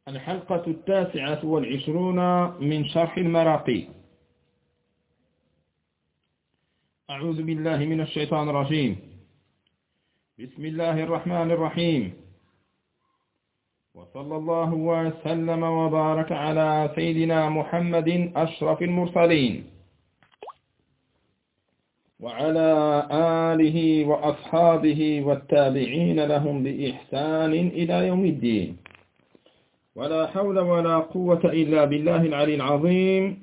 الحلقة 29 من شرح المراقي. أعوذ بالله من الشيطان الرجيم. بسم الله الرحمن الرحيم، وصلى الله وسلم وبارك على سيدنا محمد أشرف المرسلين وعلى آله وأصحابه والتابعين لهم بإحسان إلى يوم الدين. ولا حول ولا قوة إلا بالله العلي العظيم.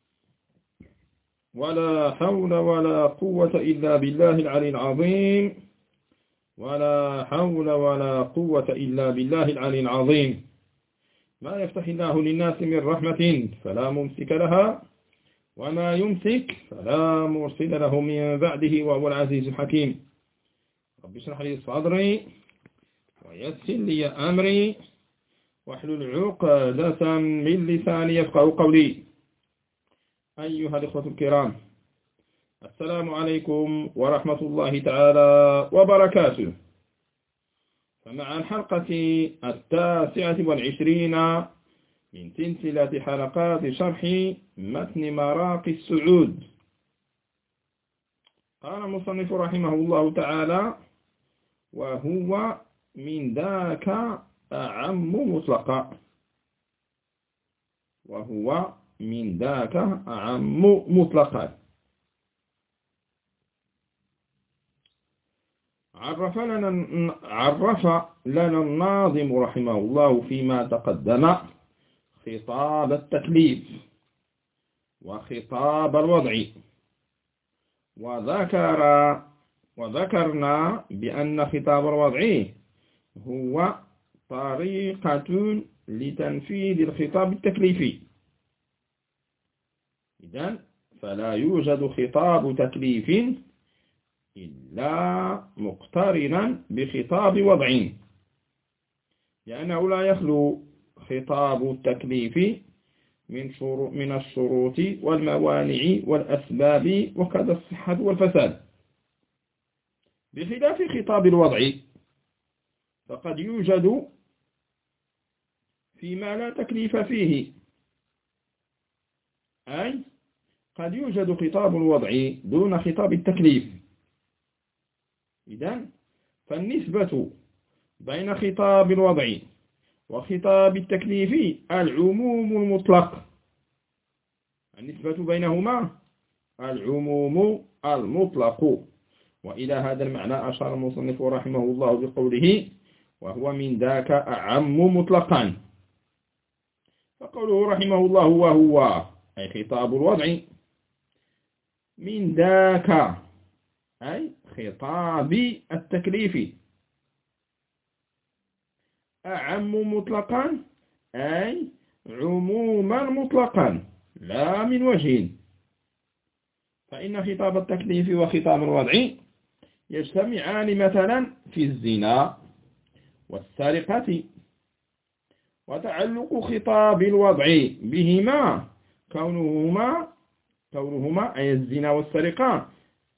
ولا حول ولا قوة إلا بالله العلي العظيم. ولا حول ولا قوة إلا بالله العلي العظيم. ما يفتح الله للناس من رحمة فلا ممسك لها، وما يمسك فلا مرسل له من بعده، وهو العزيز الحكيم. رب اشرح لي صدري ويسر لي أمري واحلل عقدة من لساني يفقهوا قولي. أيها الإخوة الكرام، السلام عليكم ورحمة الله تعالى وبركاته. فمع الحلقة 29 من سلسلة حلقات شرح متن مراقي السعود، قال المصنف رحمه الله تعالى: وهو من ذاك أعم مطلقا. وهو من ذاك أعم مطلقا. عرف لنا الناظم رحمه الله فيما تقدم خطاب التكليف وخطاب الوضع، وذكرنا بأن خطاب الوضع هو طريقة لتنفيذ الخطاب التكليفي. إذن فلا يوجد خطاب تكليف إلا مقترنا بخطاب وضع، لأنه لا يخلو خطاب التكليف من الشروط والموانع والأسباب وكذا الصحة والفساد، بخلاف خطاب الوضع فقد يوجد فيما لا تكليف فيه، أي قد يوجد خطاب الوضع دون خطاب التكليف. إذن فالنسبة بين خطاب الوضع وخطاب التكليف العموم المطلق. النسبة بينهما العموم المطلق. وإلى هذا المعنى أشار المصنف رحمه الله بقوله: وهو من ذاك أعم مطلقا. فقوله رحمه الله وهو أي خطاب الوضع، من ذاك أي خطاب التكليف، أعم مطلقا أي عموما مطلقا لا من وجه. فإن خطاب التكليف وخطاب الوضع يجتمعان مثلا في الزنا والسرقة، وتعلق خطاب الوضع بهما كونهما أي الزنا والسرقة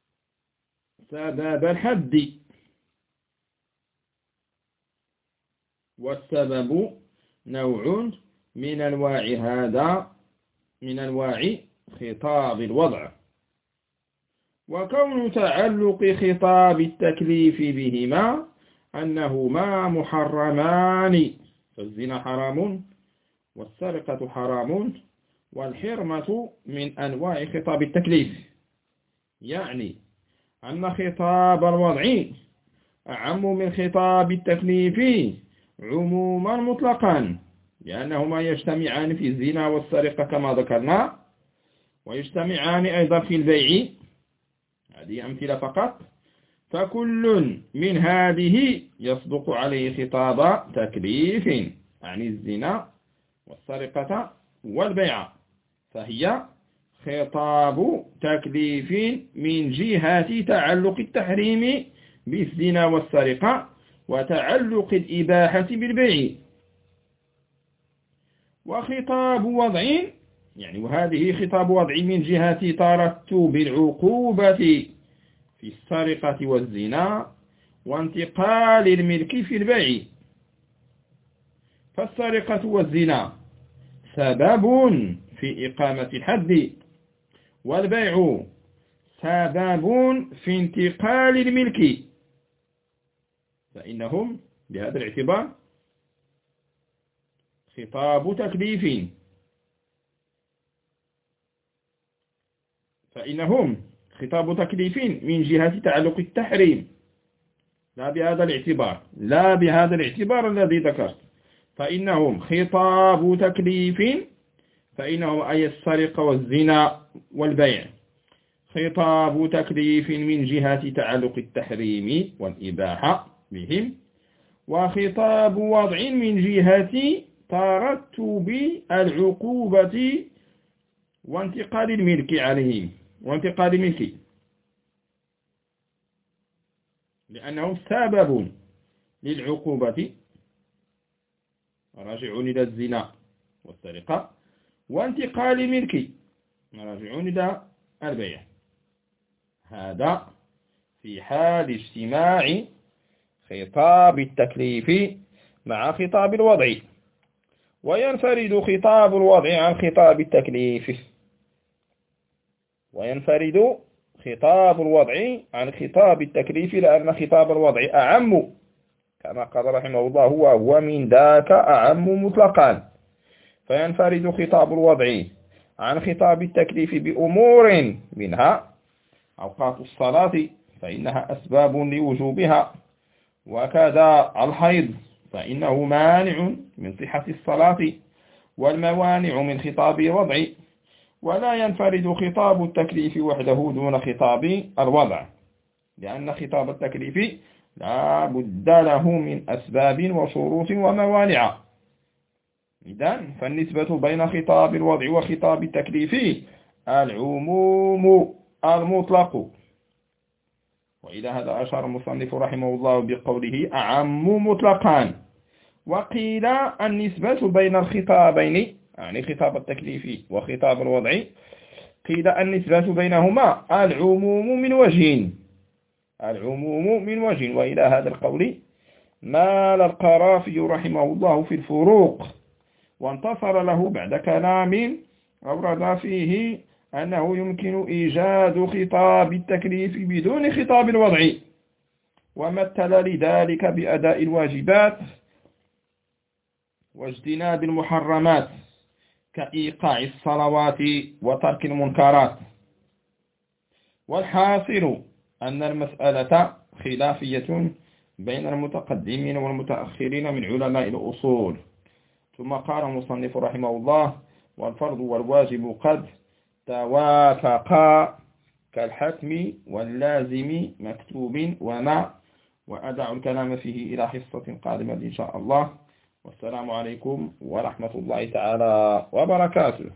سبب الحد، والسبب نوع من أنواع خطاب الوضع. وكون تعلق خطاب التكليف بهما أنهما محرمان، فالزنا حرام والسرقة حرام والحرمة من أنواع خطاب التكليف، يعني أن خطاب الوضع أعم من خطاب التكليف عموما مطلقا، لأنهما يجتمعان في الزنا والسرقة كما ذكرنا، ويجتمعان أيضا في البيع. هذه أمثلة فقط. فكل من هذه يصدق عليه خطاب تكليف، يعني الزنا والسرقة والبيع، فهي خطاب تكليف من جهة تعلق التحريم بالزنا والسرقة وتعلق الإباحة بالبيع. وخطاب وضع يعني وهذه خطاب وضع من جهة ترتب العقوبة في السرقة والزنا وانتقال الملك في البيع. فالسرقة والزنا سبب في إقامة الحد، والبيع سبب في انتقال الملك، فإنهم بهذا الاعتبار خطاب تكليف، من جهة تعلق التحريم، لا بهذا الاعتبار الذي ذكرت، فإنهم خطاب تكليف، فإنهم أي السرقة والزنا والبيع خطاب تكليف من جهة تعلق التحريم والإباحة بهم، وخطاب وضع من جهة ترتب العقوبة وانتقال الملك عليهم، لأنهم سبب للعقوبة، راجعون إلى الزنا والسرقة، وانتقال الملك راجعون إلى البيع. هذا في حال اجتماع خطاب التكليف مع خطاب الوضع، وينفرد خطاب الوضع عن خطاب التكليف، لأن خطاب الوضع أعم، كما قال رحمه الله هو من ذاك أعم مطلقا، فينفرد خطاب الوضع عن خطاب التكليف بأمور منها أوقات الصلاة فإنها أسباب لوجوبها، وكذا الحيض فإنه مانع من صحة الصلاة، والموانع من خطاب الوضع، ولا ينفرد خطاب التكليف وحده دون خطاب الوضع، لأن خطاب التكليف لا بد له من أسباب وشروط وموانع. إذن فالنسبة بين خطاب الوضع وخطاب التكليف العموم المطلق، وإلى هذا أشار المصنف رحمه الله بقوله أعم مطلقان. وقيل النسبة بين الخطابين، يعني خطاب التكليف وخطاب الوضع، قيل النسبة بينهما العموم من وجه، وإلى هذا القول مال القرافي رحمه الله في الفروق، وانتصر له بعد كلام أورد فيه أنه يمكن إيجاد خطاب التكليف بدون خطاب الوضع، ومثل لذلك بأداء الواجبات واجتناب المحرمات كإيقاع الصلوات وترك المنكرات. والحاصل أن المسألة خلافية بين المتقدمين والمتأخرين من علماء الأصول. ثم قال المصنف رحمه الله: والفرض والواجب قد توافقا كالحتم واللازم مكتوب وما، وأدع الكلام فيه إلى حصة قادمة إن شاء الله. والسلام عليكم ورحمة الله تعالى وبركاته.